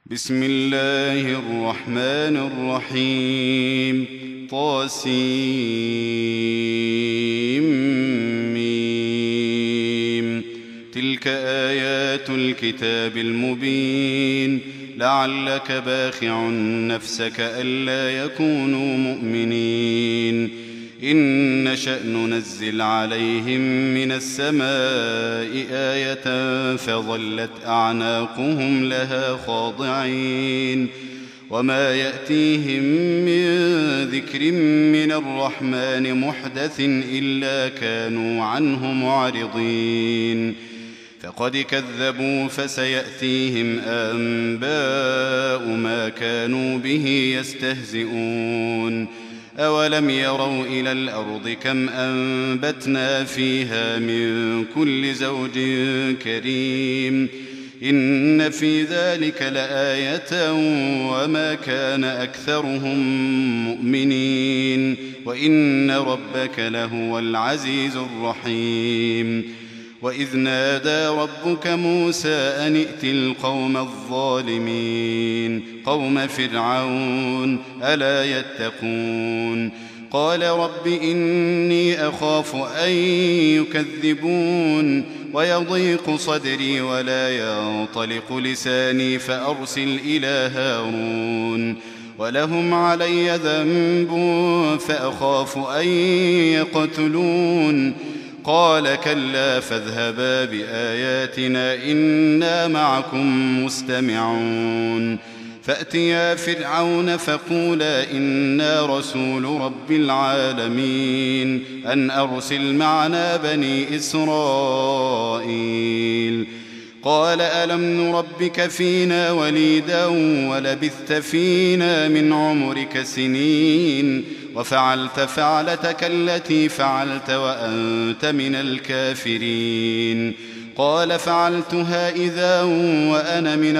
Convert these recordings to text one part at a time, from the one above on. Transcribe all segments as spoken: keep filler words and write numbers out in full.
بسم الله الرحمن الرحيم. طاسيم. تلك آيات الكتاب المبين. لعلك باخع نفسك ألا يكونوا مؤمنين. إن نشأ ننزل عليهم من السماء آية فظلت أعناقهم لها خاضعين. وما يأتيهم من ذكر من الرحمن محدث إلا كانوا عنه معرضين. فقد كذبوا فسيأتيهم أنباء ما كانوا به يستهزئون. أولم يروا إلى الأرض كم أنبتنا فيها من كل زوج كريم. إن في ذلك لآية وما كان أكثرهم مؤمنين وإن ربك لهو العزيز الرحيم. وإذ نادى ربك موسى أن ائت القوم الظالمين قوم فرعون ألا يتقون. قال رب إني أخاف أن يكذبون ويضيق صدري ولا ينطلق لساني فأرسل إلى هارون ولهم علي ذنب فأخاف أن يقتلون. قال كلا فاذهبا بآياتنا إنا معكم مستمعون. فأتيا فرعون فقولا إنا رسول رب العالمين أن أرسل معنا بني إسرائيل. قال ألم نربك فينا وليدا ولبثت فينا من عمرك سنين وفعلت فعلتك التي فعلت وأنت من الكافرين. قال فعلتها إذا وأنا من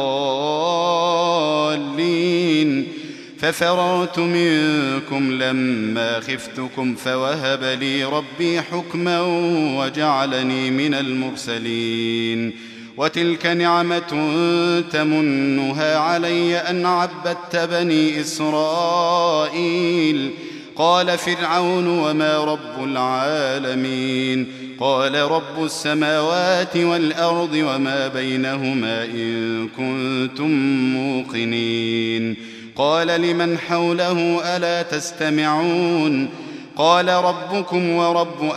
الضالين. ففررت منكم لما خفتكم فوهب لي ربي حكما وجعلني من المرسلين. وتلك نعمة تمنها علي أن عبدت بني إسرائيل. قال فرعون وما رب العالمين. قال رب السماوات والأرض وما بينهما إن كنتم موقنين. قال لمن حوله ألا تستمعون. قال ربكم ورب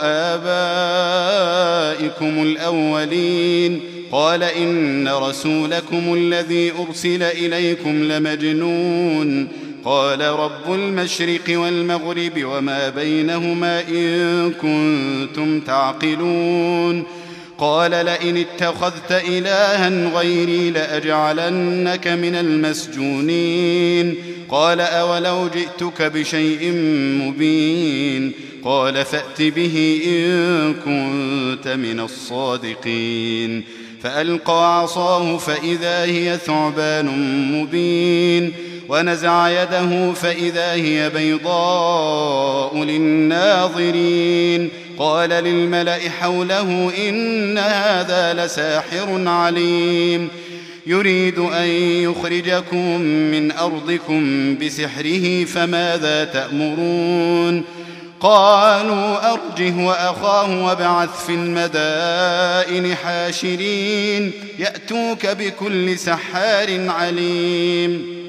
آبائكم الأولين. قال إن رسولكم الذي أرسل إليكم لمجنون. قال رب المشرق والمغرب وما بينهما إن كنتم تعقلون. قال لئن اتخذت إلها غيري لأجعلنك من المسجونين. قال أولو جئتك بشيء مبين. قال فأت به إن كنت من الصادقين. فألقى عصاه فإذا هي ثعبان مبين. ونزع يده فإذا هي بيضاء للناظرين. قال للملأ حوله إن هذا لساحر عليم يريد أن يخرجكم من أرضكم بسحره فماذا تأمرون. قالوا أرجه وأخاه وابعث في المدائن حاشرين يأتوك بكل سحار عليم.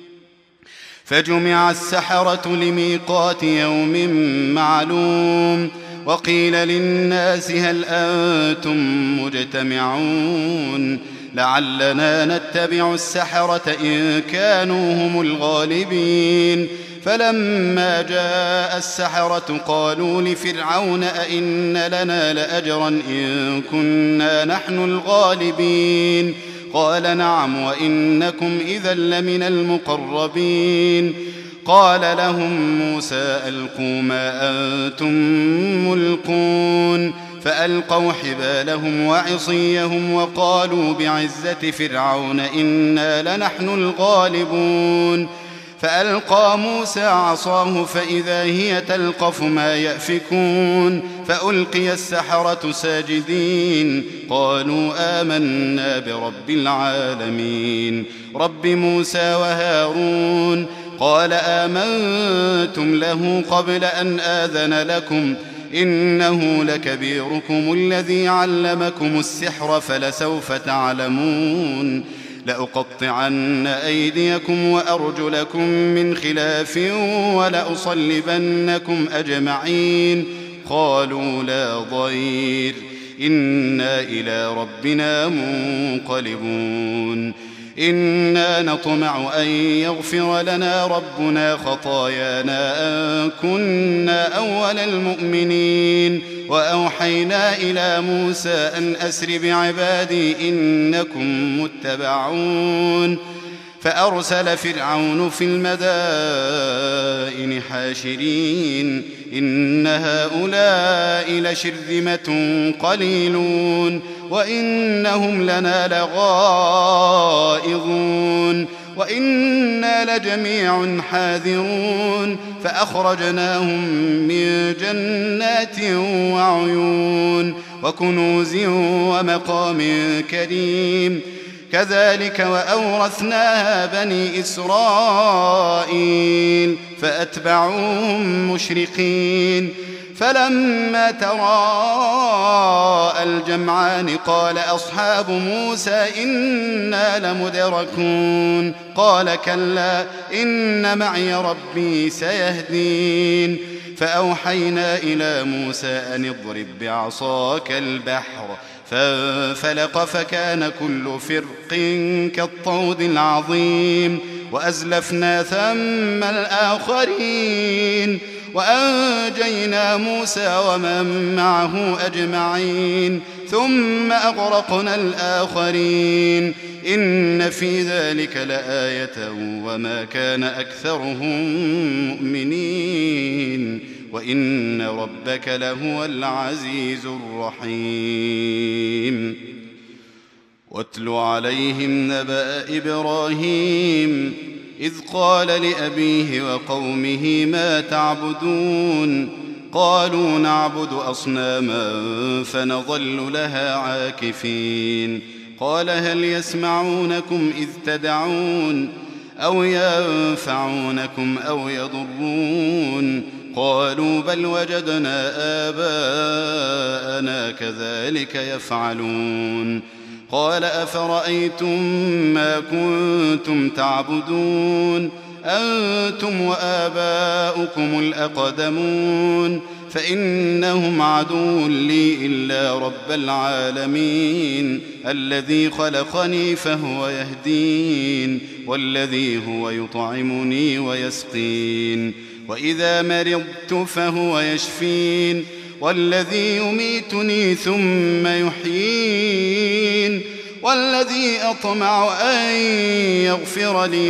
فجمع السحرة لميقات يوم معلوم. وقيل للناس هل أنتم مجتمعون لعلنا نتبع السحرة إن كانوا هم الغالبين. فلما جاء السحرة قالوا لفرعون أئن لنا لأجرا إن كنا نحن الغالبين. قال نعم وإنكم إذا لمن المقربين. قال لهم موسى ألقوا ما أنتم ملقون. فألقوا حبالهم وعصيهم وقالوا بعزة فرعون إنا لنحن الغالبون. فألقى موسى عصاه فإذا هي تلقف ما يأفكون فألقي السحرة ساجدين قالوا آمنا برب العالمين رب موسى وهارون. قال آمنتم له قبل أن آذن لكم إنه لكبيركم الذي علمكم السحر فلسوف تعلمون لأقطعن أيديكم وأرجلكم من خلاف ولأصلبنكم أجمعين. قالوا لا ضير إنا إلى ربنا منقلبون. إنا نطمع أن يغفر لنا ربنا خطايانا أن كنا أول المؤمنين. وأوحينا إلى موسى أن أسر بعبادي إنكم متبعون. فأرسل فرعون في المدائن حاشرين إن هؤلاء لشرذمة قليلون وإنهم لنا لغائظون وإنا لجميع حاذرون. فأخرجناهم من جنات وعيون وكنوز ومقام كريم. كذلك وأورثناها بني إسرائيل فأتبعوهم مشرقين. فلما تراءى الجمعان قال أصحاب موسى إنا لمدركون. قال كلا إن معي ربي سيهدين. فأوحينا إلى موسى أن اضرب بعصاك البحر فانفلق فكان كل فرق كالطود العظيم. وأزلفنا ثم الآخرين وأنجينا موسى ومن معه أجمعين ثم أغرقنا الآخرين. إن في ذلك لآية وما كان أكثرهم مؤمنين وإن ربك لهو العزيز الرحيم. واتل عليهم نبأ إبراهيم إذ قال لأبيه وقومه ما تعبدون قالوا نعبد أصناما فنظل لها عاكفين. قال هل يسمعونكم إذ تدعون أو ينفعونكم أو يضرون قالوا بل وجدنا آباءنا كذلك يفعلون. قال أفرأيتم ما كنتم تعبدون أنتم وآباؤكم الأقدمون فإنهم عدو لي إلا رب العالمين الذي خلقني فهو يهدين والذي هو يطعمني ويسقين وإذا مرضت فهو يشفين والذي يميتني ثم يحيين والذي أطمع أن يغفر لي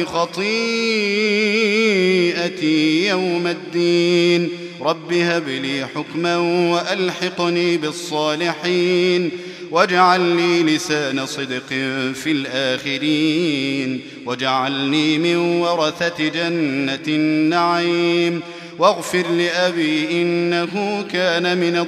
خطيئتي يوم الدين. رب هب لي حكما وألحقني بالصالحين واجعل لي لسان صدق في الآخرين واجعلني من ورثة جنة النعيم واغفر لأبي إنه كان من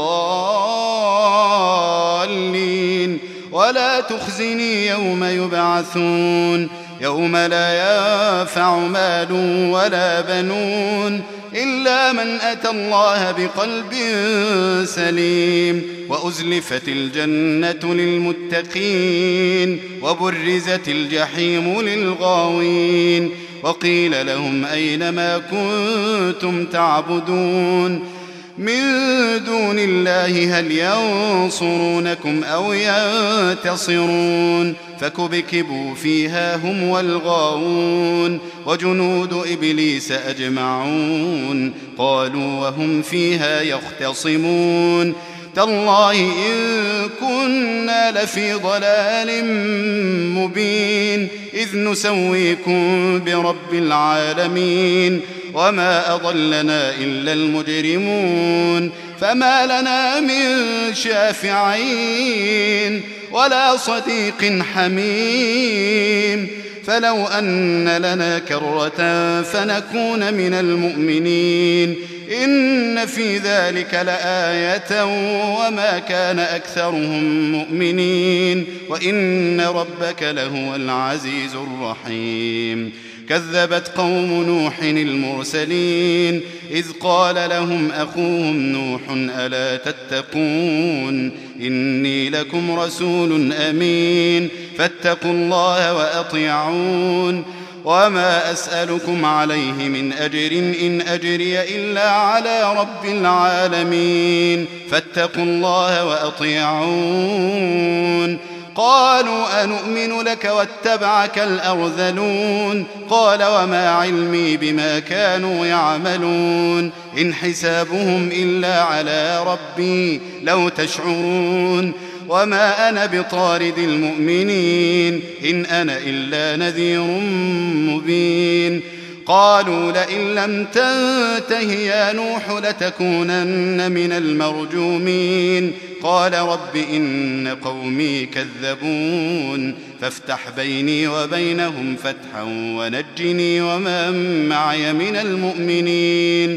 الضالين ولا تخزني يوم يبعثون يوم لا ينفع مال ولا بنون إلا من أتى الله بقلب سليم وأزلفت الجنة للمتقين وبرزت الجحيم للغاوين وقيل لهم أين ما كنتم تعبدون من دون الله هل ينصرونكم أو ينتصرون فكبكبوا فيها هم والغاوون وجنود إبليس أجمعون قالوا وهم فيها يختصمون تالله إن كنا لفي ضلال مبين إذ نسويكم برب العالمين وما أضلنا إلا المجرمون فما لنا من شافعين ولا صديق حميم فلو أن لنا كرة فنكون من المؤمنين إن في ذلك لآية وما كان أكثرهم مؤمنين وإن ربك لهو العزيز الرحيم كذبت قوم نوح المرسلين إذ قال لهم أخوهم نوح ألا تتقون إني لكم رسول أمين فاتقوا الله وأطيعون وما أسألكم عليه من أجر إن أجري إلا على رب العالمين فاتقوا الله وأطيعون قالوا أنؤمن لك واتبعك الأرذلون قال وما علمي بما كانوا يعملون إن حسابهم إلا على ربي لو تشعرون وما أنا بطارد المؤمنين إن أنا إلا نذير مبين قالوا لئن لم تنته يا نوح لتكونن من المرجومين قال رب إن قومي كذبون فافتح بيني وبينهم فتحا ونجني ومن معي من المؤمنين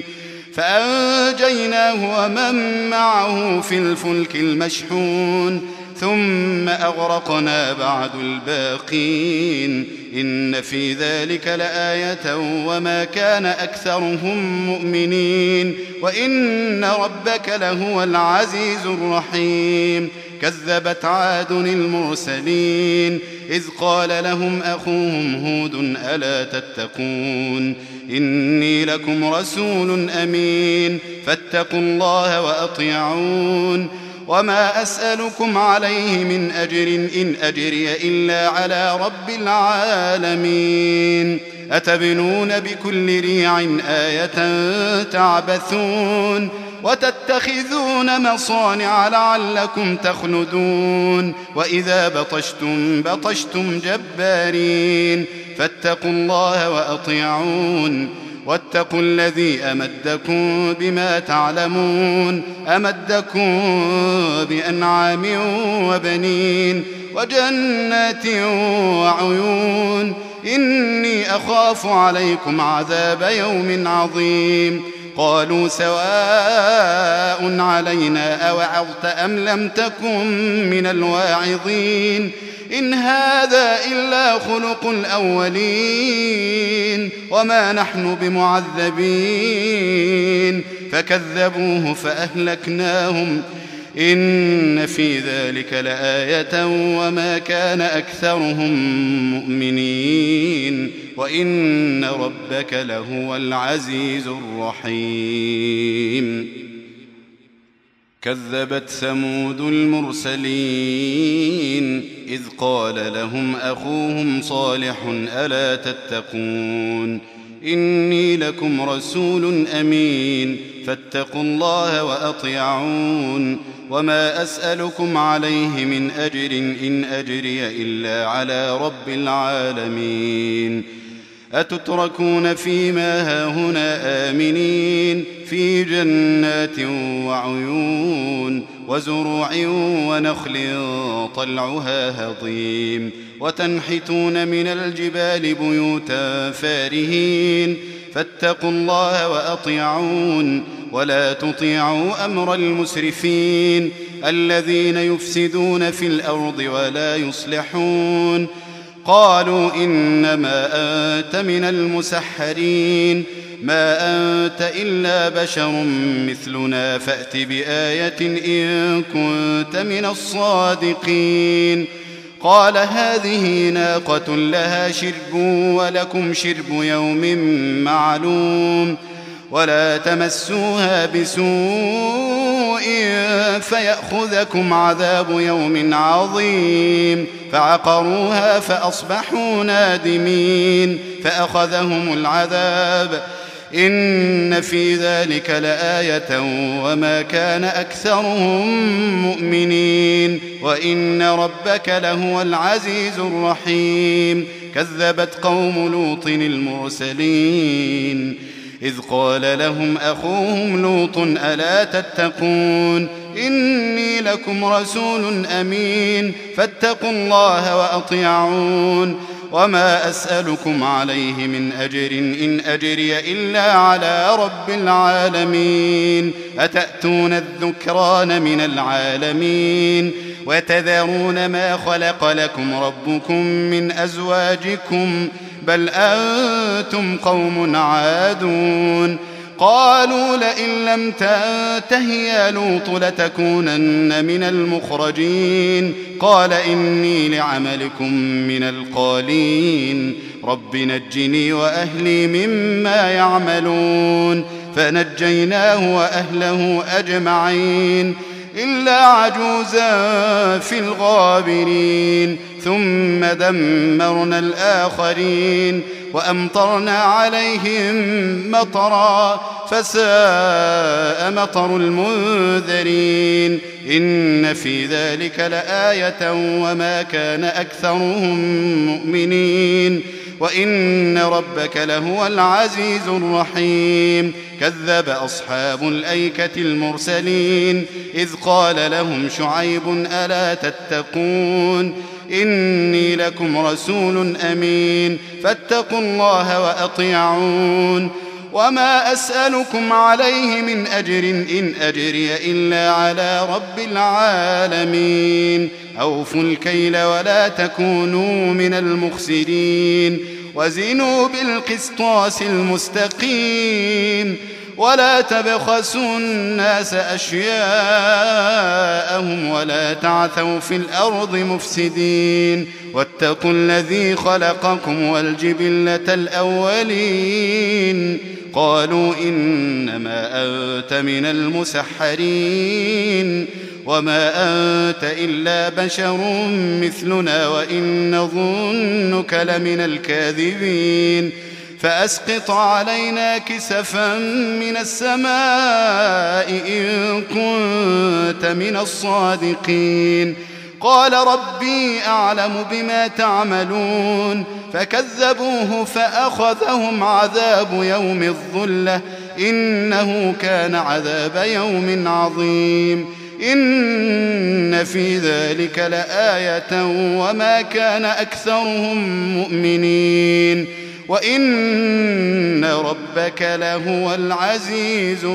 فأنجيناه ومن معه في الفلك المشحون ثم أغرقنا بعد الباقين إن في ذلك لآية وما كان أكثرهم مؤمنين وإن ربك لهو العزيز الرحيم كذبت عاد المرسلين إذ قال لهم أخوهم هود ألا تتقون إني لكم رسول أمين فاتقوا الله وأطيعون وما أسألكم عليه من أجر إن أجري إلا على رب العالمين أتبنون بكل ريع آية تعبثون وتتخذون مصانع لعلكم تخلدون وإذا بطشتم بطشتم جبارين فاتقوا الله وأطيعون واتقوا الذي أمدكم بما تعلمون أمدكم بأنعام وبنين وجنات وعيون إني أخاف عليكم عذاب يوم عظيم قالوا سواء علينا أوعظت أم لم تكن من الواعظين إن هذا إلا خلق الأولين وما نحن بمعذبين فكذبوه فأهلكناهم إن في ذلك لآية وما كان أكثرهم مؤمنين وإن ربك لهو العزيز الرحيم كذبت ثمود المرسلين إذ قال لهم أخوهم صالح ألا تتقون إني لكم رسول أمين فاتقوا الله وأطيعون وما أسألكم عليه من أجر إن أجري إلا على رب العالمين أتتركون فيما هاهنا آمنين في جنات وعيون وزروع ونخل طلعها هضيم وتنحتون من الجبال بيوتا فارهين فاتقوا الله وأطيعون ولا تطيعوا أمر المسرفين الذين يفسدون في الأرض ولا يصلحون قالوا إنما أنت من المسحرين ما أنت إلا بشر مثلنا فأت بآية إن كنت من الصادقين قال هذه ناقة لها شرب ولكم شرب يوم معلوم ولا تمسوها بسوء فيأخذكم عذاب يوم عظيم فعقروها فأصبحوا نادمين فأخذهم العذاب إن في ذلك لآية وما كان أكثرهم مؤمنين وإن ربك لهو العزيز الرحيم كذبت قوم لوط المرسلين إذ قال لهم أخوهم لوط ألا تتقون إني لكم رسول أمين فاتقوا الله وأطيعون وما أسألكم عليه من أجر إن أجري إلا على رب العالمين أتأتون الذكران من العالمين وتذرون ما خلق لكم ربكم من أزواجكم بل أنتم قوم عادون قالوا لئن لم تنته يا لوط لتكونن من المخرجين قال إني لعملكم من القالين رب نجني وأهلي مما يعملون فنجيناه وأهله أجمعين إلا عجوزا في الغابرين ثم دمرنا الآخرين وأمطرنا عليهم مطرا فساء مطر المنذرين إن في ذلك لآية وما كان أكثرهم مؤمنين وإن ربك لهو العزيز الرحيم كذب أصحاب الأيكة المرسلين إذ قال لهم شعيب ألا تتقون إني لكم رسول أمين فاتقوا الله وأطيعون وما أسألكم عليه من أجر إن أجري إلا على رب العالمين أوفوا الكيل ولا تكونوا من المخسرين وزنوا بالقسطاس المستقيم ولا تبخسوا الناس أشياءهم ولا تعثوا في الأرض مفسدين واتقوا الذي خلقكم والجبلة الأولين قالوا إنما أنت من المسحرين وما أنت إلا بشر مثلنا وإن نظنك لمن الكاذبين فأسقط علينا كسفا من السماء إن كنت من الصادقين قال ربي أعلم بما تعملون فكذبوه فأخذهم عذاب يوم الظلة إنه كان عذاب يوم عظيم إن في ذلك لآية وما كان أكثرهم مؤمنين وإن ربك لهو العزيز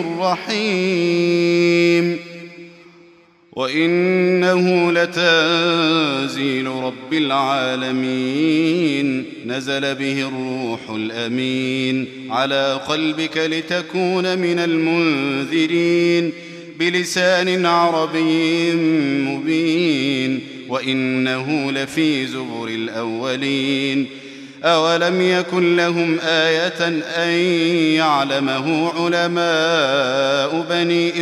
الرحيم وإنه لتنزيل رب العالمين نزل به الروح الأمين على قلبك لتكون من المنذرين بلسان عربي مبين وإنه لفي زبر الأولين أولم يكن لهم آية أن يعلمه علماء بني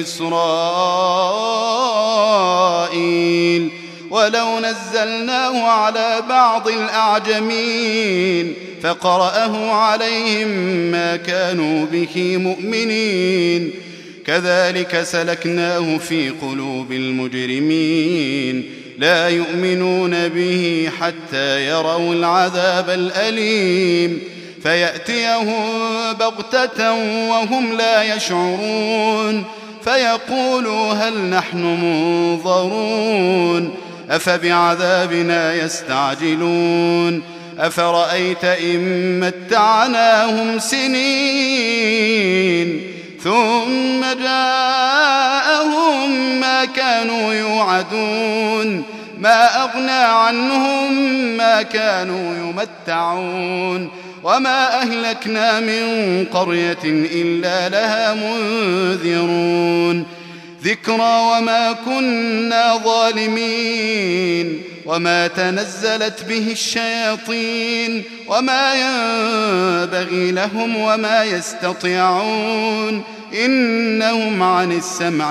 إسرائيل ولو نزلناه على بعض الأعجمين فقرأه عليهم ما كانوا به مؤمنين كذلك سلكناه في قلوب المجرمين لا يؤمنون به حتى يروا العذاب الأليم فيأتيهم بغتة وهم لا يشعرون فيقولوا هل نحن منظرون أفبعذابنا يستعجلون أفرأيت إن متعناهم سنين ثم جاءهم ما كانوا يوعدون ما أغنى عنهم ما كانوا يمتعون وما أهلكنا من قرية إلا لها منذرون ذكرى وما كنا ظالمين وما تنزلت به الشياطين وما ينبغي لهم وما يستطيعون إنهم عن السمع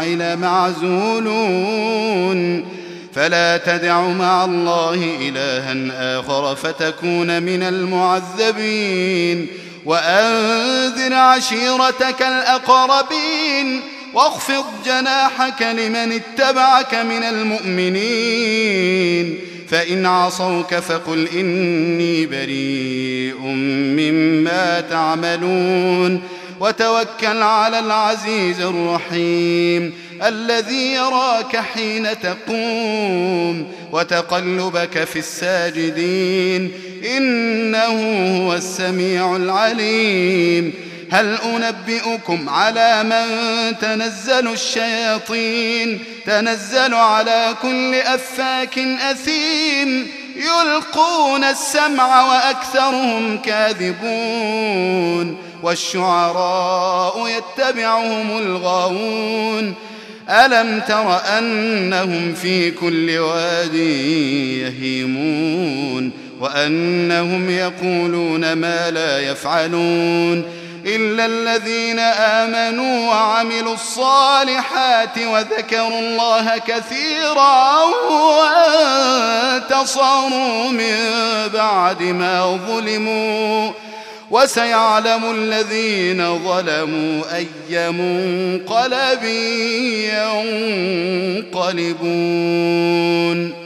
لمعزولون فلا تدع مع الله إلها آخر فتكون من المعذبين وأنذر عشيرتك الأقربين واخفض جناحك لمن اتبعك من المؤمنين فإن عصوك فقل إني بريء مما تعملون وتوكل على العزيز الرحيم الذي يراك حين تقوم وتقلبك في الساجدين إنه هو السميع العليم هل أنبئكم على من تنزل الشياطين تنزل على كل أفاك أثيم يلقون السمع وأكثرهم كاذبون والشعراء يتبعهم الغاوون ألم تر أنهم في كل واد يهيمون وأنهم يقولون ما لا يفعلون إلا الذين آمنوا وعملوا الصالحات وذكروا الله كثيرا وانتصروا من بعد ما ظلموا وسيعلم الذين ظلموا أي منقلب ينقلبون.